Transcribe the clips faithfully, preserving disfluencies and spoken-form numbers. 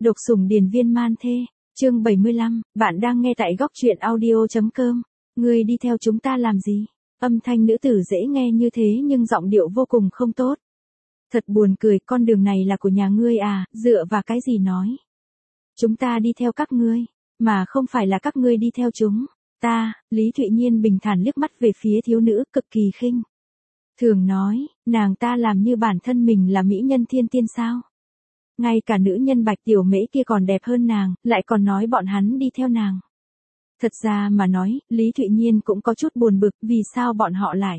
Độc sủng điền viên man thê, chương bảy mươi lăm, bạn đang nghe tại góc truyện audio.com. Ngươi đi theo chúng ta làm gì? Âm thanh nữ tử dễ nghe như thế nhưng giọng điệu vô cùng không tốt. Thật buồn cười, con đường này là của nhà ngươi à, dựa vào cái gì nói? Chúng ta đi theo các ngươi, mà không phải là các ngươi đi theo chúng. Ta, Lý Thụy Nhiên bình thản liếc mắt về phía thiếu nữ, cực kỳ khinh thường nói, nàng ta làm như bản thân mình là mỹ nhân thiên tiên sao? Ngay cả nữ nhân Bạch Tiểu Mễ kia còn đẹp hơn nàng, lại còn nói bọn hắn đi theo nàng. Thật ra mà nói, Lý Thụy Nhiên cũng có chút buồn bực, vì sao bọn họ lại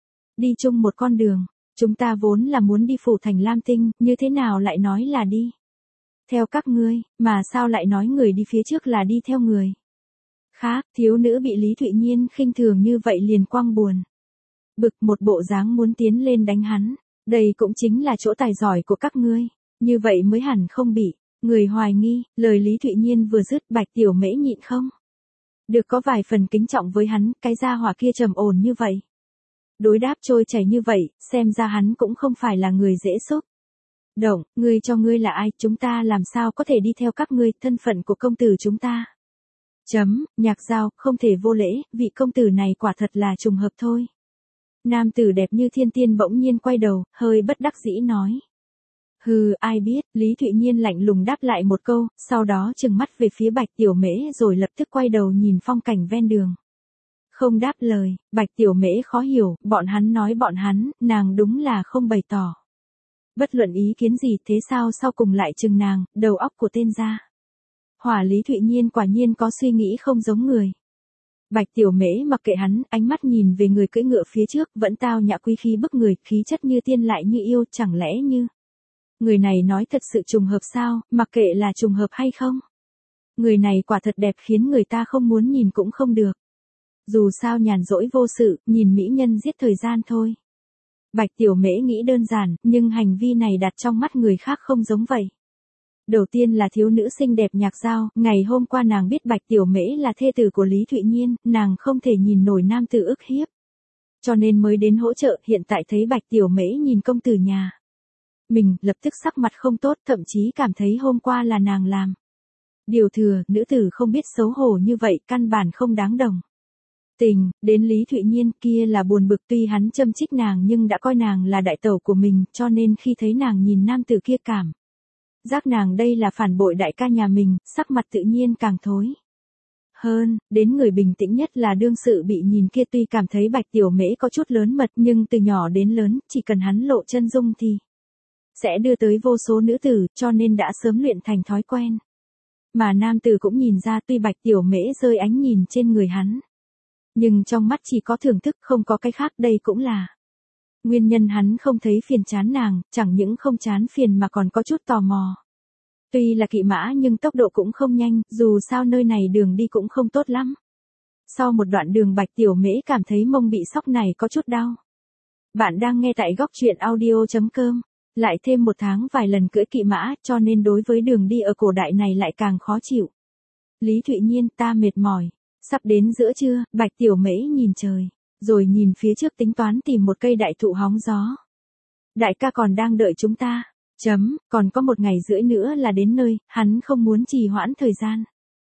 đi chung một con đường. Chúng ta vốn là muốn đi phủ thành Lam Tinh, như thế nào lại nói là đi theo các ngươi, mà sao lại nói người đi phía trước là đi theo người khác? Thiếu nữ bị Lý Thụy Nhiên khinh thường như vậy liền quăng buồn bực, một bộ dáng muốn tiến lên đánh hắn. Đây cũng chính là chỗ tài giỏi của các ngươi, như vậy mới hẳn không bị người hoài nghi. Lời Lý Thụy Nhiên vừa dứt, Bạch Tiểu Mễ nhịn không được có vài phần kính trọng với hắn, cái gia hỏa kia trầm ổn như vậy, đối đáp trôi chảy như vậy, xem ra hắn cũng không phải là người dễ xúc động. Ngươi cho ngươi là ai, chúng ta làm sao có thể đi theo các ngươi, thân phận của công tử chúng ta. Chấm, Nhạc Giao, không thể vô lễ, vị công tử này quả thật là trùng hợp thôi. Nam tử đẹp như thiên tiên bỗng nhiên quay đầu, hơi bất đắc dĩ nói. Hừ, ai biết, Lý Thụy Nhiên lạnh lùng đáp lại một câu, sau đó trừng mắt về phía Bạch Tiểu Mễ rồi lập tức quay đầu nhìn phong cảnh ven đường. Không đáp lời, Bạch Tiểu Mễ khó hiểu, bọn hắn nói bọn hắn, nàng đúng là không bày tỏ bất luận ý kiến gì, thế sao sau cùng lại chừng nàng, đầu óc của tên gia hỏa Lý Thụy Nhiên quả nhiên có suy nghĩ không giống người. Bạch Tiểu Mễ mặc kệ hắn, ánh mắt nhìn về người cưỡi ngựa phía trước, vẫn tao nhã quý khí bức người, khí chất như tiên lại như yêu, chẳng lẽ như người này nói thật sự trùng hợp sao, mặc kệ là trùng hợp hay không. Người này quả thật đẹp khiến người ta không muốn nhìn cũng không được. Dù sao nhàn rỗi vô sự, nhìn mỹ nhân giết thời gian thôi. Bạch Tiểu Mễ nghĩ đơn giản, nhưng hành vi này đặt trong mắt người khác không giống vậy. Đầu tiên là thiếu nữ xinh đẹp Nhạc Giao, ngày hôm qua nàng biết Bạch Tiểu Mễ là thê tử của Lý Thụy Nhiên, nàng không thể nhìn nổi nam tử ức hiếp, cho nên mới đến hỗ trợ. Hiện tại thấy Bạch Tiểu Mễ nhìn công tử nhà mình, lập tức sắc mặt không tốt, thậm chí cảm thấy hôm qua là nàng làm điều thừa, nữ tử không biết xấu hổ như vậy, căn bản không đáng đồng tình. Đến Lý Thụy Nhiên kia là buồn bực, tuy hắn châm chích nàng nhưng đã coi nàng là đại tẩu của mình, cho nên khi thấy nàng nhìn nam tử kia cảm giác nàng đây là phản bội đại ca nhà mình, sắc mặt tự nhiên càng thối hơn. Đến người bình tĩnh nhất là đương sự bị nhìn kia, tuy cảm thấy Bạch Tiểu Mễ có chút lớn mật, nhưng từ nhỏ đến lớn, chỉ cần hắn lộ chân dung thì sẽ đưa tới vô số nữ tử, cho nên đã sớm luyện thành thói quen. Mà nam tử cũng nhìn ra, tuy Bạch Tiểu Mễ rơi ánh nhìn trên người hắn, nhưng trong mắt chỉ có thưởng thức, không có cái khác. Đây cũng là nguyên nhân hắn không thấy phiền chán nàng, chẳng những không chán phiền mà còn có chút tò mò. Tuy là kỵ mã nhưng tốc độ cũng không nhanh, dù sao nơi này đường đi cũng không tốt lắm. Sau một đoạn đường Bạch Tiểu Mễ cảm thấy mông bị sóc này có chút đau. Bạn đang nghe tại góc truyện audio.com. Lại thêm một tháng vài lần cưỡi kỵ mã, cho nên đối với đường đi ở cổ đại này lại càng khó chịu. Lý Thụy Nhiên, ta mệt mỏi. Sắp đến giữa trưa, Bạch Tiểu Mễ nhìn trời, rồi nhìn phía trước tính toán tìm một cây đại thụ hóng gió. Đại ca còn đang đợi chúng ta. Chấm, còn có một ngày rưỡi nữa là đến nơi, hắn không muốn trì hoãn thời gian.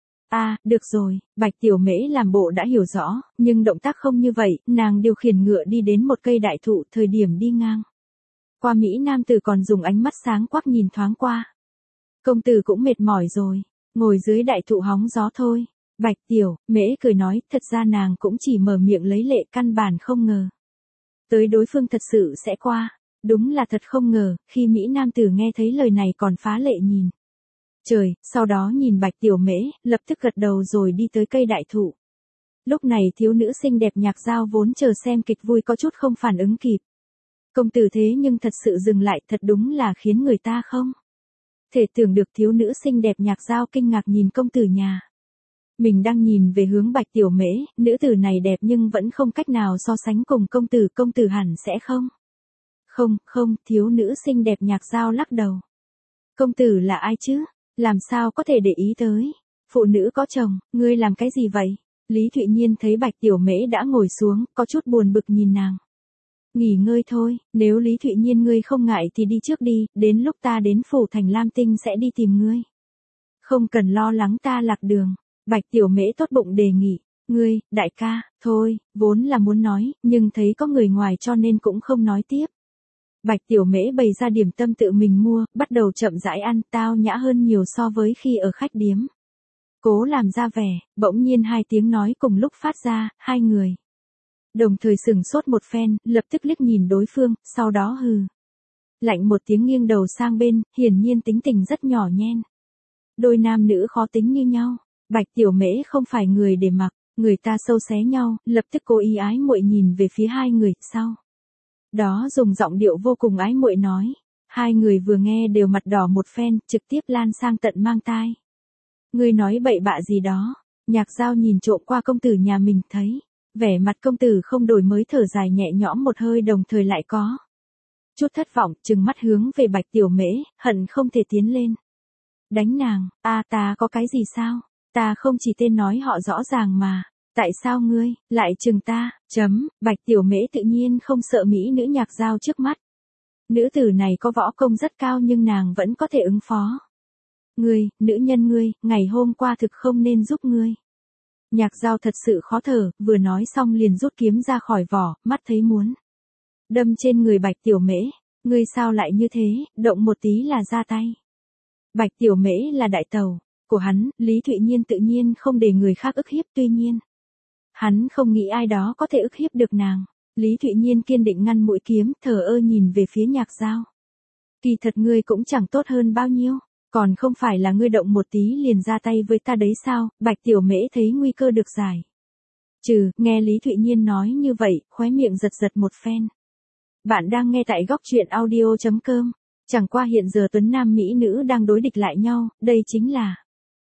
À, được rồi, Bạch Tiểu Mễ làm bộ đã hiểu rõ, nhưng động tác không như vậy, nàng điều khiển ngựa đi đến một cây đại thụ, thời điểm đi ngang qua Mỹ nam tử còn dùng ánh mắt sáng quắc nhìn thoáng qua. Công tử cũng mệt mỏi rồi, ngồi dưới đại thụ hóng gió thôi. Bạch Tiểu Mễ cười nói, thật ra nàng cũng chỉ mở miệng lấy lệ, căn bản không ngờ tới đối phương thật sự sẽ qua. Đúng là thật không ngờ, khi Mỹ nam tử nghe thấy lời này còn phá lệ nhìn trời, sau đó nhìn Bạch Tiểu Mễ, lập tức gật đầu rồi đi tới cây đại thụ. Lúc này thiếu nữ xinh đẹp Nhạc Giao vốn chờ xem kịch vui có chút không phản ứng kịp. Công tử thế nhưng thật sự dừng lại, thật đúng là khiến người ta không thể tưởng được. Thiếu nữ xinh đẹp Nhạc Giao kinh ngạc nhìn công tử nhà mình đang nhìn về hướng Bạch Tiểu Mễ, nữ tử này đẹp nhưng vẫn không cách nào so sánh cùng công tử, công tử hẳn sẽ không. Không, không, thiếu nữ xinh đẹp Nhạc Giao lắc đầu. Công tử là ai chứ? Làm sao có thể để ý tới? Phụ nữ có chồng, ngươi làm cái gì vậy? Lý Thụy Nhiên thấy Bạch Tiểu Mễ đã ngồi xuống, có chút buồn bực nhìn nàng. Nghỉ ngơi thôi, nếu Lý Thụy Nhiên ngươi không ngại thì đi trước đi, đến lúc ta đến phủ thành Lam Tinh sẽ đi tìm ngươi. Không cần lo lắng ta lạc đường. Bạch Tiểu Mễ tốt bụng đề nghị. Ngươi, đại ca, thôi, vốn là muốn nói, nhưng thấy có người ngoài cho nên cũng không nói tiếp. Bạch Tiểu Mễ bày ra điểm tâm tự mình mua, bắt đầu chậm rãi ăn, tao nhã hơn nhiều so với khi ở khách điếm. Cố làm ra vẻ, bỗng nhiên hai tiếng nói cùng lúc phát ra, hai người. Đồng thời sừng sốt một phen, lập tức liếc nhìn đối phương, sau đó hừ. Lạnh một tiếng nghiêng đầu sang bên, hiển nhiên tính tình rất nhỏ nhen. Đôi nam nữ khó tính như nhau, Bạch Tiểu Mễ không phải người để mặc, người ta sâu xé nhau, lập tức cố ý ái muội nhìn về phía hai người, sau. Đó dùng giọng điệu vô cùng ái muội nói. Hai người vừa nghe đều mặt đỏ một phen, trực tiếp lan sang tận mang tai. Ngươi nói bậy bạ gì đó, Nhạc Giao nhìn trộm qua công tử nhà mình thấy. Vẻ mặt công tử không đổi mới thở dài nhẹ nhõm một hơi đồng thời lại có. Chút thất vọng, trừng mắt hướng về Bạch Tiểu Mễ, hận không thể tiến lên. Đánh nàng, a ta có cái gì sao, ta không chỉ tên nói họ rõ ràng mà. Tại sao ngươi, lại chừng ta, chấm, Bạch Tiểu Mễ tự nhiên không sợ mỹ nữ Nhạc Giao trước mắt. Nữ tử này có võ công rất cao nhưng nàng vẫn có thể ứng phó. Ngươi, nữ nhân ngươi, ngày hôm qua thực không nên giúp ngươi. Nhạc Giao thật sự khó thở, vừa nói xong liền rút kiếm ra khỏi vỏ, mắt thấy muốn. Đâm trên người Bạch Tiểu Mễ, ngươi sao lại như thế, động một tí là ra tay. Bạch Tiểu Mễ là đại tàu của hắn, Lý Thụy Nhiên tự nhiên không để người khác ức hiếp tuy nhiên. Hắn không nghĩ ai đó có thể ức hiếp được nàng. Lý Thụy Nhiên kiên định ngăn mũi kiếm, thờ ơ nhìn về phía Nhạc Giao. Kỳ thật ngươi cũng chẳng tốt hơn bao nhiêu, còn không phải là ngươi động một tí liền ra tay với ta đấy sao, Bạch Tiểu Mễ thấy nguy cơ được giải. Trừ, nghe Lý Thụy Nhiên nói như vậy, khóe miệng giật giật một phen. Bạn đang nghe tại góc truyện audio chấm com. Chẳng qua hiện giờ tuấn nam mỹ nữ đang đối địch lại nhau, đây chính là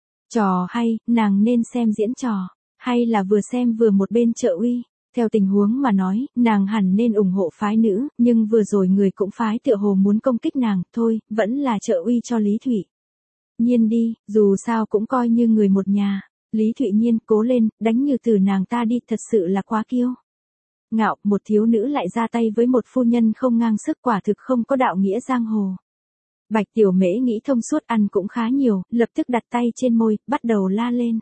trò hay, nàng nên xem diễn trò, hay là vừa xem vừa một bên trợ uy. Theo tình huống mà nói, nàng hẳn nên ủng hộ phái nữ, nhưng vừa rồi người cũng phái tựa hồ muốn công kích nàng, thôi, vẫn là trợ uy cho Lý Thụy Nhiên đi, dù sao cũng coi như người một nhà. Lý Thụy Nhiên, cố lên, đánh như từ nàng ta đi, thật sự là quá kiêu ngạo, một thiếu nữ lại ra tay với một phu nhân không ngang sức, quả thực không có đạo nghĩa giang hồ. Bạch Tiểu Mễ nghĩ thông suốt, ăn cũng khá nhiều, lập tức đặt tay trên môi, bắt đầu la lên.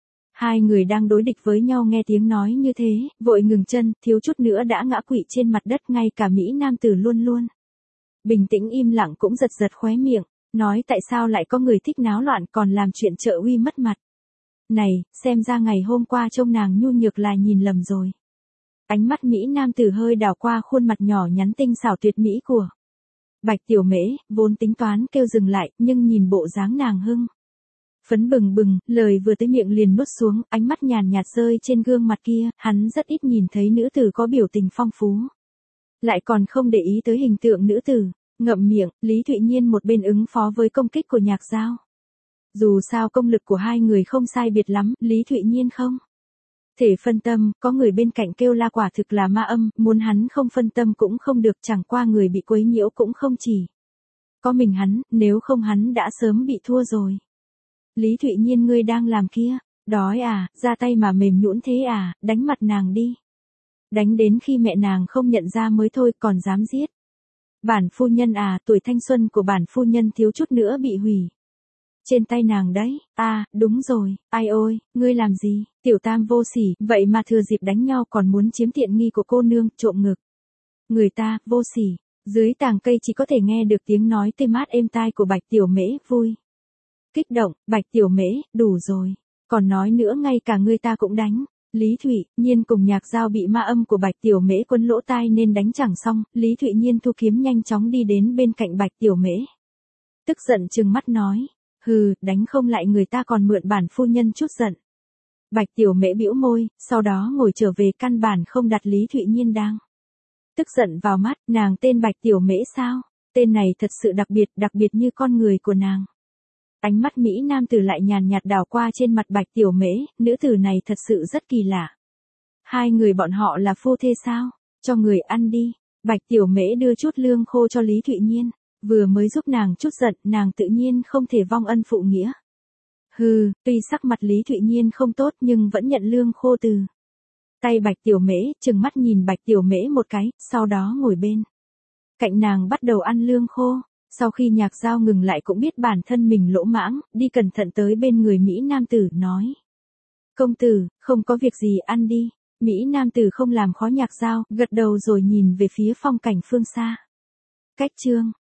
Hai người đang đối địch với nhau nghe tiếng nói như thế, vội ngừng chân, thiếu chút nữa đã ngã quỵ trên mặt đất, ngay cả Mỹ nam tử luôn luôn bình tĩnh im lặng cũng giật giật khóe miệng, nói tại sao lại có người thích náo loạn còn làm chuyện trợ uy mất mặt. Này, xem ra ngày hôm qua trông nàng nhu nhược là nhìn lầm rồi. Ánh mắt Mỹ nam tử hơi đảo qua khuôn mặt nhỏ nhắn tinh xảo tuyệt mỹ của Bạch Tiểu Mễ, vốn tính toán kêu dừng lại, nhưng nhìn bộ dáng nàng hưng phấn bừng bừng, lời vừa tới miệng liền nuốt xuống, ánh mắt nhàn nhạt rơi trên gương mặt kia, hắn rất ít nhìn thấy nữ tử có biểu tình phong phú. Lại còn không để ý tới hình tượng nữ tử, ngậm miệng, Lý Thụy Nhiên một bên ứng phó với công kích của Nhạc Giao. Dù sao công lực của hai người không sai biệt lắm, Lý Thụy Nhiên không thể phân tâm, có người bên cạnh kêu la quả thực là ma âm, muốn hắn không phân tâm cũng không được, chẳng qua người bị quấy nhiễu cũng không chỉ có mình hắn, nếu không hắn đã sớm bị thua rồi. Lý Thụy Nhiên, ngươi đang làm kia, đói à, ra tay mà mềm nhũn thế à, đánh mặt nàng đi. Đánh đến khi mẹ nàng không nhận ra mới thôi, còn dám giết. Bản phu nhân à, tuổi thanh xuân của bản phu nhân thiếu chút nữa bị hủy trên tay nàng đấy. À, đúng rồi, ai ôi, ngươi làm gì, tiểu tam vô sỉ, vậy mà thừa dịp đánh nhau còn muốn chiếm tiện nghi của cô nương, trộm ngực người ta, vô sỉ. Dưới tàng cây chỉ có thể nghe được tiếng nói tê mát êm tai của Bạch Tiểu Mễ, vui kích động, Bạch Tiểu Mễ, đủ rồi, còn nói nữa ngay cả ngươi ta cũng đánh. Lý Thụy Nhiên cùng Nhạc Giao bị ma âm của Bạch Tiểu Mễ quấn lỗ tai nên đánh chẳng xong, Lý Thụy Nhiên thu kiếm nhanh chóng đi đến bên cạnh Bạch Tiểu Mễ. Tức giận trừng mắt nói, hừ, đánh không lại người ta còn mượn bản phu nhân chút giận. Bạch Tiểu Mễ bĩu môi, sau đó ngồi trở về, căn bản không đặt Lý Thụy Nhiên đang tức giận vào mắt, nàng tên Bạch Tiểu Mễ sao? Tên này thật sự đặc biệt, đặc biệt như con người của nàng. Ánh mắt Mỹ nam tử lại nhàn nhạt đảo qua trên mặt Bạch Tiểu Mễ, nữ tử này thật sự rất kỳ lạ. Hai người bọn họ là phu thê sao? Cho người ăn đi. Bạch Tiểu Mễ đưa chút lương khô cho Lý Thụy Nhiên, vừa mới giúp nàng chút giận, nàng tự nhiên không thể vong ân phụ nghĩa. Hừ, tuy sắc mặt Lý Thụy Nhiên không tốt nhưng vẫn nhận lương khô từ tay Bạch Tiểu Mễ, trừng mắt nhìn Bạch Tiểu Mễ một cái, sau đó ngồi bên cạnh nàng bắt đầu ăn lương khô. Sau khi Nhạc Giao ngừng lại cũng biết bản thân mình lỗ mãng, đi cẩn thận tới bên người Mỹ Nam tử nói. Công tử, không có việc gì, ăn đi. Mỹ Nam tử không làm khó Nhạc Giao, gật đầu rồi nhìn về phía phong cảnh phương xa. Cách chương